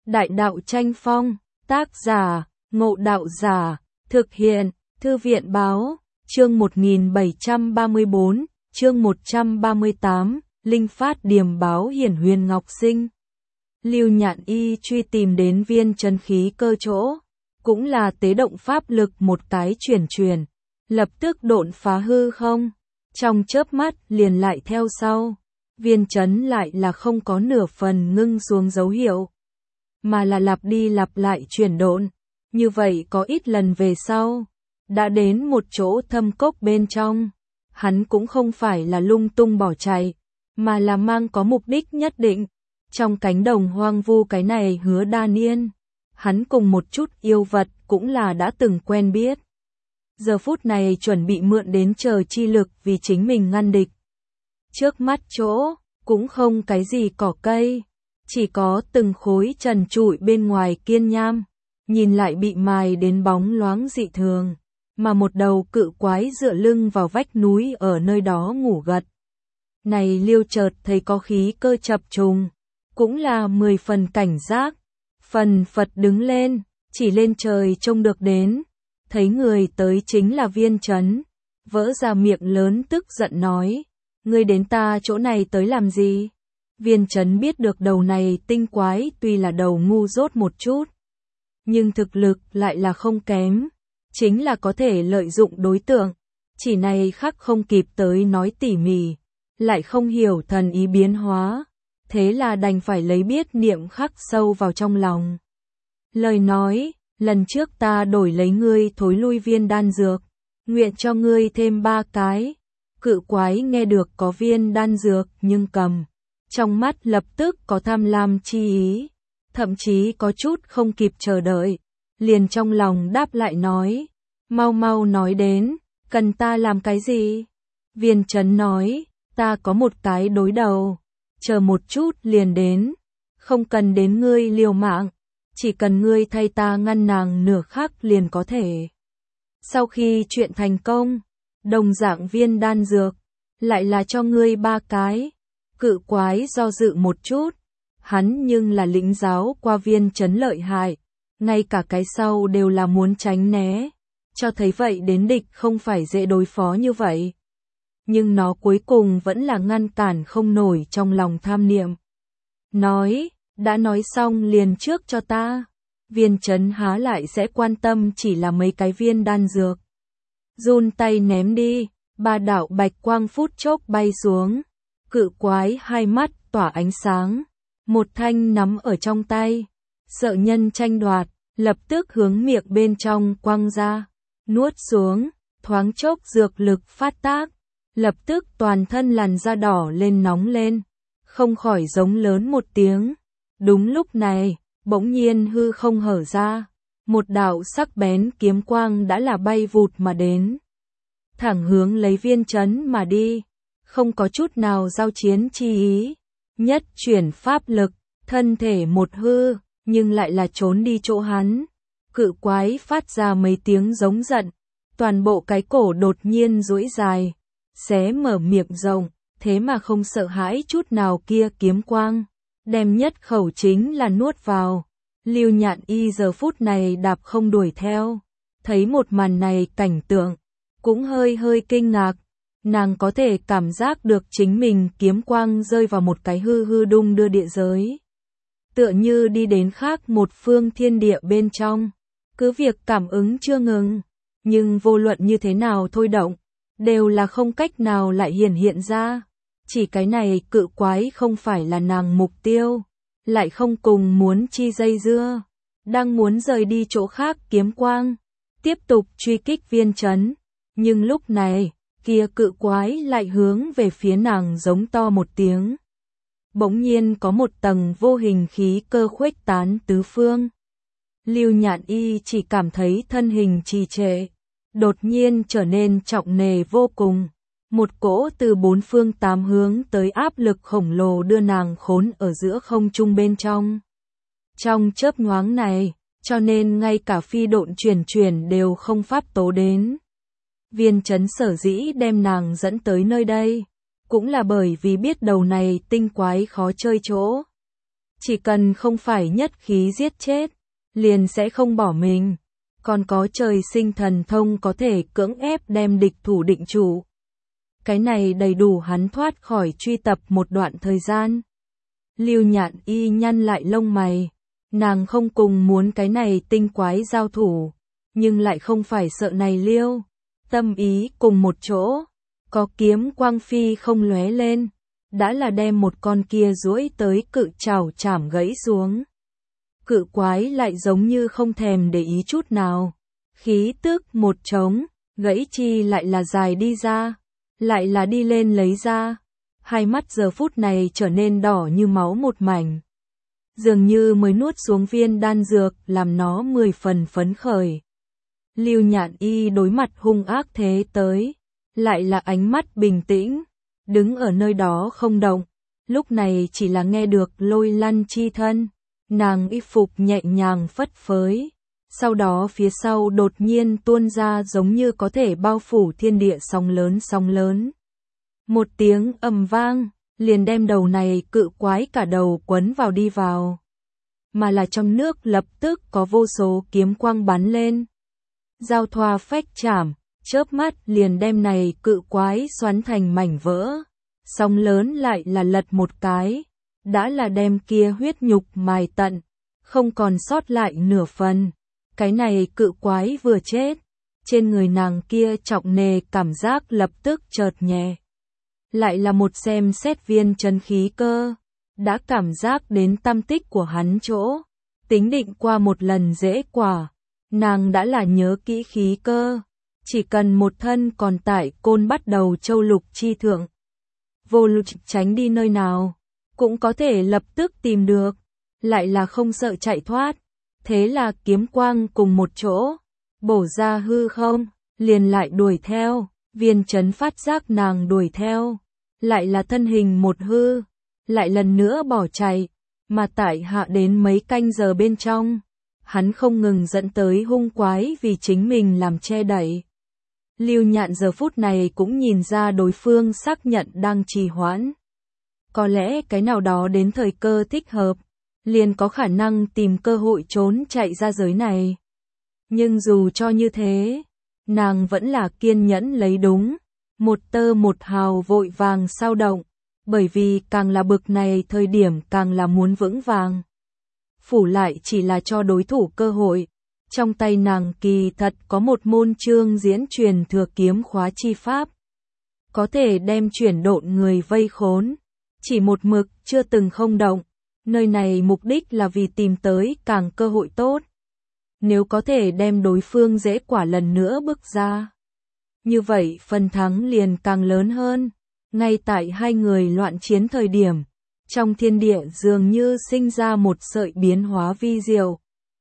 Đại đạo tranh phong, tác giả, Ngộ Đạo Giả, thực hiện, Thư viện báo, chương 1734, chương 138, Linh Phát Điềm báo Hiển Huyền Ngọc Sinh. Lưu Nhạn Y truy tìm đến viên chân khí cơ chỗ, cũng là tế động pháp lực một cái chuyển, lập tức độn phá hư không, trong chớp mắt liền lại theo sau. Viên chấn lại là không có nửa phần ngưng xuống dấu hiệu, mà là lặp đi lặp lại chuyển độn. Như vậy có ít lần về sau, đã đến một chỗ thâm cốc bên trong, hắn cũng không phải là lung tung bỏ chạy, mà là mang có mục đích nhất định. Trong cánh đồng hoang vu cái này Hứa Đa Niên, hắn cùng một chút yêu vật cũng là đã từng quen biết. Giờ phút này chuẩn bị mượn đến trời chi lực vì chính mình ngăn địch. Trước mắt chỗ, cũng không cái gì cỏ cây, chỉ có từng khối trần trụi bên ngoài kiên nham, nhìn lại bị mài đến bóng loáng dị thường, mà một đầu cự quái dựa lưng vào vách núi ở nơi đó ngủ gật. Này Liêu chợt thấy có khí cơ chập trùng, cũng là 10 phần cảnh giác, phần phật đứng lên, chỉ lên trời trông được đến, thấy người tới chính là Viên Chấn, vỡ ra miệng lớn tức giận nói, ngươi đến ta chỗ này tới làm gì? Viên Chấn biết được đầu này tinh quái tuy là đầu ngu dốt một chút, nhưng thực lực lại là không kém, chính là có thể lợi dụng đối tượng, chỉ này khắc không kịp tới nói tỉ mỉ, lại không hiểu thần ý biến hóa, thế là đành phải lấy biết niệm khắc sâu vào trong lòng. Lời nói, lần trước ta đổi lấy ngươi thối lui viên đan dược, nguyện cho ngươi thêm 3 cái. Cự quái nghe được có viên đan dược nhưng cầm, trong mắt lập tức có tham lam chi ý, thậm chí có chút không kịp chờ đợi, liền trong lòng đáp lại nói, mau mau nói đến, cần ta làm cái gì? Viên Chấn nói, ta có một cái đối đầu, chờ một chút liền đến, không cần đến ngươi liều mạng, chỉ cần ngươi thay ta ngăn nàng nửa khắc liền có thể. Sau khi chuyện thành công, đồng dạng viên đan dược, lại là cho ngươi 3 cái. Cự quái do dự một chút, hắn nhưng là lĩnh giáo qua Viên Chấn lợi hại, ngay cả cái sau đều là muốn tránh né, cho thấy vậy đến địch không phải dễ đối phó như vậy. Nhưng nó cuối cùng vẫn là ngăn cản không nổi trong lòng tham niệm. Nói, đã nói xong liền trước cho ta. Viên Chấn há lại sẽ quan tâm chỉ là mấy cái viên đan dược. Run tay ném đi, 3 đạo bạch quang phút chốc bay xuống. Cự quái hai mắt tỏa ánh sáng, một thanh nắm ở trong tay, sợ nhân tranh đoạt, lập tức hướng miệng bên trong quăng ra, nuốt xuống, thoáng chốc dược lực phát tác, lập tức toàn thân làn da đỏ lên nóng lên, không khỏi giống lớn một tiếng. Đúng lúc này, bỗng nhiên hư không hở ra, một đạo sắc bén kiếm quang đã là bay vụt mà đến, thẳng hướng lấy Viên Chấn mà đi, không có chút nào giao chiến chi ý, nhất chuyển pháp lực, thân thể một hư, nhưng lại là trốn đi chỗ hắn. Cự quái phát ra mấy tiếng giống giận, toàn bộ cái cổ đột nhiên duỗi dài, xé mở miệng rộng, thế mà không sợ hãi chút nào kia kiếm quang, đem nhất khẩu chính là nuốt vào. Lưu Nhạn Y giờ phút này đạp không đuổi theo, thấy một màn này cảnh tượng, cũng hơi kinh ngạc, nàng có thể cảm giác được chính mình kiếm quang rơi vào một cái hư đung đưa địa giới. Tựa như đi đến khác một phương thiên địa bên trong, cứ việc cảm ứng chưa ngừng, nhưng vô luận như thế nào thôi động, đều là không cách nào lại hiện ra. Chỉ cái này cự quái không phải là nàng mục tiêu, lại không cùng muốn chi dây dưa, đang muốn rời đi chỗ khác kiếm quang, tiếp tục truy kích Viên Chấn, nhưng lúc này, kia cự quái lại hướng về phía nàng giống to một tiếng. Bỗng nhiên có một tầng vô hình khí cơ khuếch tán tứ phương. Lưu Nhạn Y chỉ cảm thấy thân hình trì trệ, đột nhiên trở nên trọng nề vô cùng. Một cỗ từ 4 phương 8 hướng tới áp lực khổng lồ đưa nàng khốn ở giữa không trung bên trong. Trong chớp nhoáng này, cho nên ngay cả phi độn chuyển đều không pháp tố đến. Viên Chấn sở dĩ đem nàng dẫn tới nơi đây, cũng là bởi vì biết đầu này tinh quái khó chơi chỗ. Chỉ cần không phải nhất khí giết chết, liền sẽ không bỏ mình. Còn có trời sinh thần thông có thể cưỡng ép đem địch thủ định trụ. Cái này đầy đủ hắn thoát khỏi truy tập một đoạn thời gian. Lưu Nhạn Y nhăn lại lông mày. Nàng không cùng muốn cái này tinh quái giao thủ, nhưng lại không phải sợ này Liêu. Tâm ý cùng một chỗ, có kiếm quang phi không lóe lên, đã là đem một con kia duỗi tới cự trảo chảm gãy xuống. Cự quái lại giống như không thèm để ý chút nào, khí tức một trống, gãy chi lại là dài đi ra, lại là đi lên lấy ra, hai mắt giờ phút này trở nên đỏ như máu một mảnh. Dường như mới nuốt xuống viên đan dược làm nó 10 phần phấn khởi. Lưu Nhạn Y đối mặt hung ác thế tới, lại là ánh mắt bình tĩnh, đứng ở nơi đó không động, lúc này chỉ là nghe được Lôi Lăn chi thân, nàng y phục nhẹ nhàng phất phới, sau đó phía sau đột nhiên tuôn ra giống như có thể bao phủ thiên địa sóng lớn. Một tiếng ầm vang, liền đem đầu này cự quái cả đầu quấn vào đi vào. Mà là trong nước lập tức có vô số kiếm quang bắn lên. Giao thoa phách chảm, chớp mắt liền đem này cự quái xoắn thành mảnh vỡ. Sóng lớn lại là lật một cái, đã là đem kia huyết nhục mài tận, không còn sót lại nửa phần. Cái này cự quái vừa chết, trên người nàng kia trọng nề cảm giác lập tức chợt nhẹ. Lại là một xem xét viên chân khí cơ, đã cảm giác đến tâm tích của hắn chỗ, tính định qua một lần dễ quả, nàng đã là nhớ kỹ khí cơ, chỉ cần một thân còn tại Côn Bắt Đầu Châu Lục chi thượng. Vô luận tránh đi nơi nào, cũng có thể lập tức tìm được, lại là không sợ chạy thoát, thế là kiếm quang cùng một chỗ, bổ ra hư không, liền lại đuổi theo, viên chấn phát giác nàng đuổi theo, lại là thân hình một hư, lại lần nữa bỏ chạy, mà tại hạ đến mấy canh giờ bên trong, hắn không ngừng dẫn tới hung quái vì chính mình làm che đậy. Lưu Nhạn giờ phút này cũng nhìn ra đối phương xác nhận đang trì hoãn. Có lẽ cái nào đó đến thời cơ thích hợp, liền có khả năng tìm cơ hội trốn chạy ra giới này. Nhưng dù cho như thế, nàng vẫn là kiên nhẫn lấy đúng, một tơ một hào vội vàng sao động, bởi vì càng là bực này thời điểm càng là muốn vững vàng. Phủ lại chỉ là cho đối thủ cơ hội. Trong tay nàng kỳ thật có một môn chương diễn truyền thừa kiếm khóa chi pháp. Có thể đem chuyển độn người vây khốn. Chỉ một mực chưa từng không động. Nơi này mục đích là vì tìm tới càng cơ hội tốt. Nếu có thể đem đối phương dễ quả lần nữa bước ra. Như vậy phần thắng liền càng lớn hơn. Ngay tại hai người loạn chiến thời điểm. Trong thiên địa dường như sinh ra một sợi biến hóa vi diệu.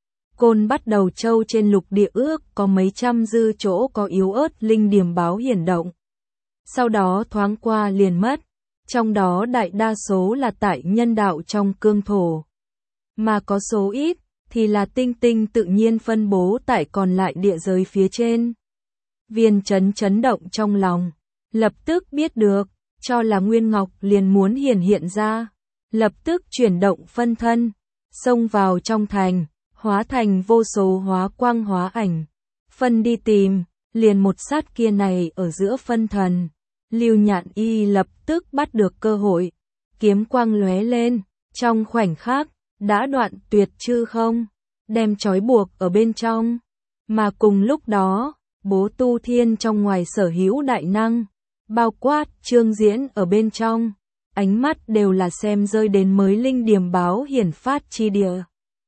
Côn Bắt Đầu Châu trên lục địa ước có mấy trăm dư chỗ có yếu ớt linh điềm báo hiển động. Sau đó thoáng qua liền mất, trong đó đại đa số là tại nhân đạo trong cương thổ. Mà có số ít, thì là tinh tinh tự nhiên phân bố tại còn lại địa giới phía trên. Viên chấn chấn động trong lòng, lập tức biết được, cho là Nguyên Ngọc liền muốn hiện ra. Lập tức chuyển động phân thân, xông vào trong thành. Hóa thành vô số hóa quang hóa ảnh, phân đi tìm, liền một sát kia này ở giữa phân thần. Lưu Nhạn Y lập tức bắt được cơ hội, kiếm quang lóe lên, trong khoảnh khắc, đã đoạn tuyệt chư không, đem trói buộc ở bên trong. Mà cùng lúc đó, Bố Tu Thiên trong ngoài sở hữu đại năng, bao quát chương diễn ở bên trong, ánh mắt đều là xem rơi đến mới linh điềm báo hiển phát chi địa.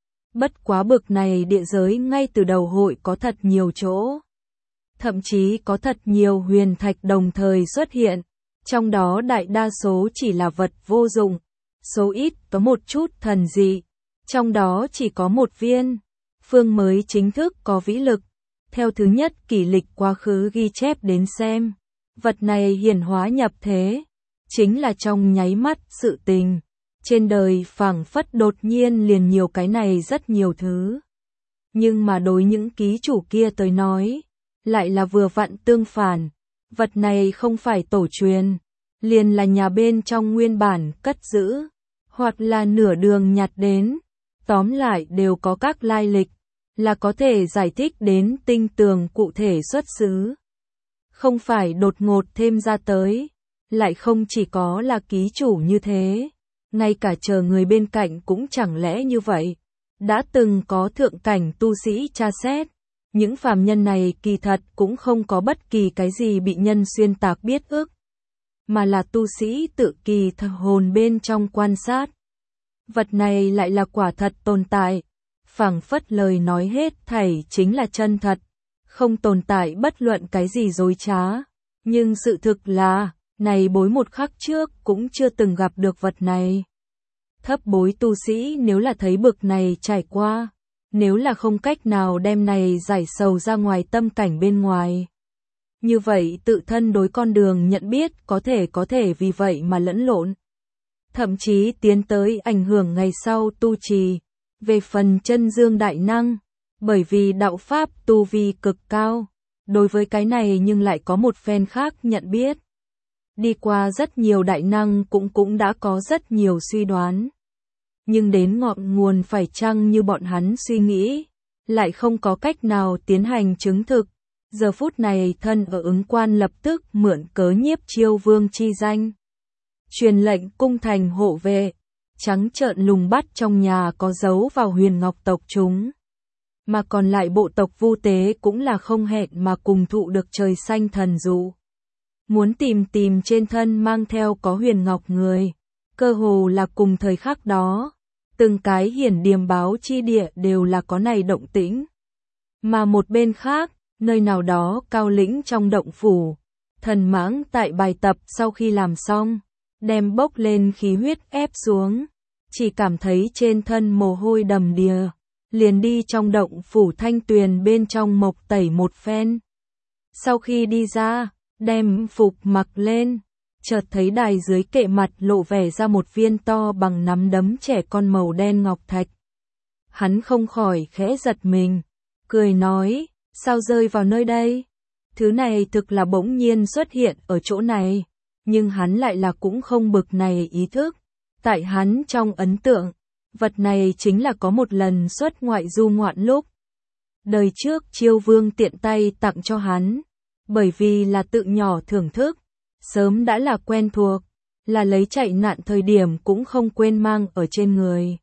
Bất quá bực này địa giới ngay từ đầu hội có thật nhiều chỗ. Thậm chí có thật nhiều huyền thạch đồng thời xuất hiện, trong đó đại đa số chỉ là vật vô dụng, số ít có một chút thần dị, trong đó chỉ có một viên, phương mới chính thức có vĩ lực. Theo thứ nhất kỷ lịch quá khứ ghi chép đến xem, vật này hiển hóa nhập thế, chính là trong nháy mắt sự tình. Trên đời phảng phất đột nhiên liền nhiều cái này rất nhiều thứ. Nhưng mà đối những ký chủ kia tới nói, lại là vừa vặn tương phản. Vật này không phải tổ truyền, liền là nhà bên trong nguyên bản cất giữ. hoặc là nửa đường nhặt đến, tóm lại đều có các lai lịch, là có thể giải thích đến tinh tường cụ thể xuất xứ. Không phải đột ngột thêm ra tới, lại không chỉ có là ký chủ như thế, ngay cả chờ người bên cạnh cũng chẳng lẽ như vậy. Đã từng có thượng cảnh tu sĩ tra xét, những phàm nhân này kỳ thật cũng không có bất kỳ cái gì bị nhân xuyên tạc biết ức, mà là tu sĩ tự kỳ thật hồn bên trong quan sát. Vật này lại là quả thật tồn tại, phảng phất lời nói hết thảy chính là chân thật, không tồn tại bất luận cái gì dối trá. Nhưng sự thực là, này bối một khắc trước cũng chưa từng gặp được vật này. Thấp bối tu sĩ nếu là thấy bực này trải qua, nếu là không cách nào đem này giải sầu ra ngoài tâm cảnh bên ngoài. Như vậy tự thân đối con đường nhận biết có thể vì vậy mà lẫn lộn. Thậm chí tiến tới ảnh hưởng ngày sau tu trì. Về phần chân dương đại năng, bởi vì đạo pháp tu vi cực cao, đối với cái này nhưng lại có một phen khác nhận biết. Đi qua rất nhiều đại năng cũng đã có rất nhiều suy đoán. Nhưng đến ngọn nguồn phải chăng như bọn hắn suy nghĩ, lại không có cách nào tiến hành chứng thực. Giờ phút này thân ở ứng quan lập tức mượn cớ Nhiếp Chiêu Vương chi danh, truyền lệnh cung thành hộ vệ, trắng trợn lùng bắt trong nhà có dấu vào Huyền Ngọc tộc chúng. Mà còn lại bộ tộc Vu Tế cũng là không hẹn mà cùng thụ được trời xanh thần dụ. Muốn tìm trên thân mang theo có Huyền Ngọc người, cơ hồ là cùng thời khắc đó, từng cái hiển điềm báo chi địa đều là có này động tĩnh. Mà một bên khác, nơi nào đó cao lĩnh trong động phủ, Thần Mãng tại bài tập sau khi làm xong, đem bốc lên khí huyết ép xuống, chỉ cảm thấy trên thân mồ hôi đầm đìa, liền đi trong động phủ thanh tuyền bên trong mộc tẩy một phen. Sau khi đi ra, đem phục mặc lên, chợt thấy đài dưới kệ mặt lộ vẻ ra một viên to bằng nắm đấm trẻ con màu đen ngọc thạch. Hắn không khỏi khẽ giật mình, cười nói, sao rơi vào nơi đây? Thứ này thực là bỗng nhiên xuất hiện ở chỗ này, nhưng hắn lại là cũng không bực này ý thức. Tại hắn trong ấn tượng, vật này chính là có một lần xuất ngoại du ngoạn lúc. Đời trước Chiêu Vương tiện tay tặng cho hắn, bởi vì là tự nhỏ thưởng thức, sớm đã là quen thuộc, là lấy chạy nạn thời điểm cũng không quên mang ở trên người.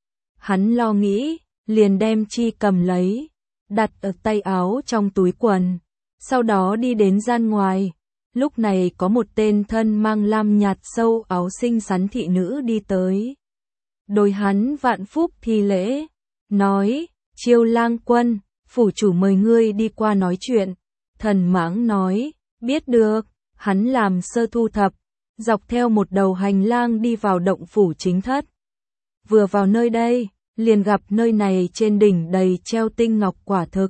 Hắn lo nghĩ, liền đem chi cầm lấy, đặt ở tay áo trong túi quần, sau đó đi đến gian ngoài. Lúc này có một tên thân mang lam nhạt sâu áo xinh xắn thị nữ đi tới. Đối hắn vạn phúc thi lễ, nói, Chiêu lang quân, phủ chủ mời ngươi đi qua nói chuyện. Thần Mãng nói, biết được, hắn làm sơ thu thập, dọc theo một đầu hành lang đi vào động phủ chính thất. Vừa vào nơi đây, liền gặp nơi này trên đỉnh đầy treo tinh ngọc quả thực.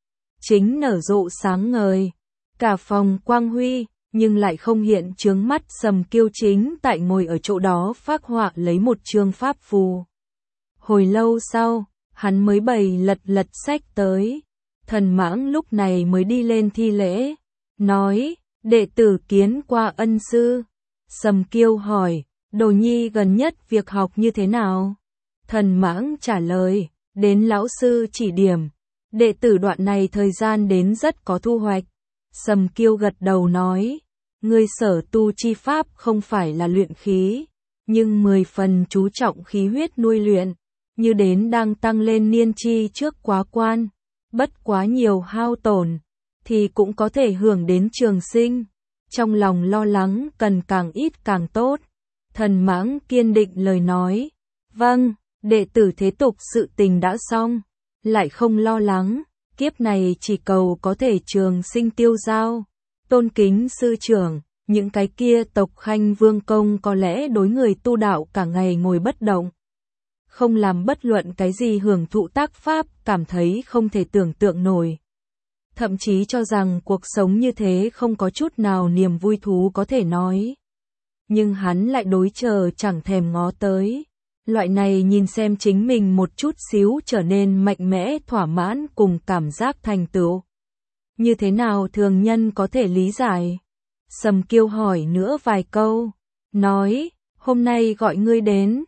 Chính nở rộ sáng ngời, cả phòng quang huy, nhưng lại không hiện chướng mắt Sầm Kiêu chính tại ngồi ở chỗ đó phác họa lấy một chương pháp phù. Hồi lâu sau, hắn mới bày lật sách tới. Thần Mãng lúc này mới đi lên thi lễ, nói, đệ tử kiến qua ân sư. Sầm Kiêu hỏi, đồ nhi gần nhất việc học như thế nào? Thần Mãng trả lời, đến lão sư chỉ điểm, đệ tử đoạn này thời gian đến rất có thu hoạch. Sầm Kiêu gật đầu nói, ngươi sở tu chi pháp không phải là luyện khí, nhưng 10 phần chú trọng khí huyết nuôi luyện, như đến đang tăng lên niên chi trước quá quan, bất quá nhiều hao tổn, thì cũng có thể hưởng đến trường sinh. Trong lòng lo lắng cần càng ít càng tốt. Thần Mãng kiên định lời nói, vâng, đệ tử thế tục sự tình đã xong, lại không lo lắng, kiếp này chỉ cầu có thể trường sinh tiêu dao. Tôn kính sư trưởng, những cái kia tộc Khanh Vương công có lẽ đối người tu đạo cả ngày ngồi bất động, không làm bất luận cái gì hưởng thụ tác pháp, cảm thấy không thể tưởng tượng nổi. Thậm chí cho rằng cuộc sống như thế không có chút nào niềm vui thú có thể nói. Nhưng hắn lại đối chờ chẳng thèm ngó tới. Loại này nhìn xem chính mình một chút xíu trở nên mạnh mẽ thỏa mãn cùng cảm giác thành tựu. Như thế nào thường nhân có thể lý giải? Sầm Kiêu hỏi nữa vài câu, nói, hôm nay gọi ngươi đến,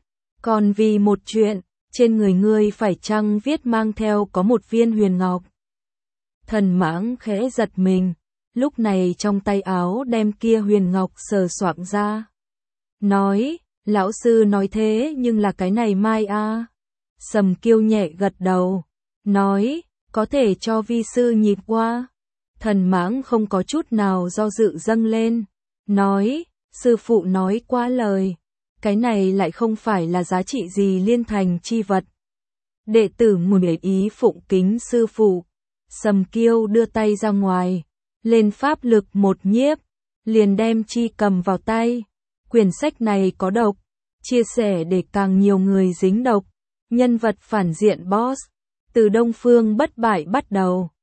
Còn vì một chuyện, trên người ngươi phải chăng viết mang theo có một viên huyền ngọc. Thần Mãng khẽ giật mình, lúc này trong tay áo đem kia huyền ngọc sờ soạng ra. Nói, lão sư nói thế nhưng là cái này mai a. Sầm Kiêu nhẹ gật đầu, nói, có thể cho vi sư nhịp qua. Thần Mãng không có chút nào do dự dâng lên, nói, sư phụ nói quá lời, cái này lại không phải là giá trị gì liên thành chi vật. Đệ tử nguyện ý phụng kính sư phụ. Sầm Kiêu đưa tay ra ngoài, lên pháp lực một nhiếp, liền đem chi cầm vào tay. Quyển sách này có độc, chia sẻ để càng nhiều người dính độc. Nhân vật phản diện boss, từ Đông Phương bất bại bắt đầu.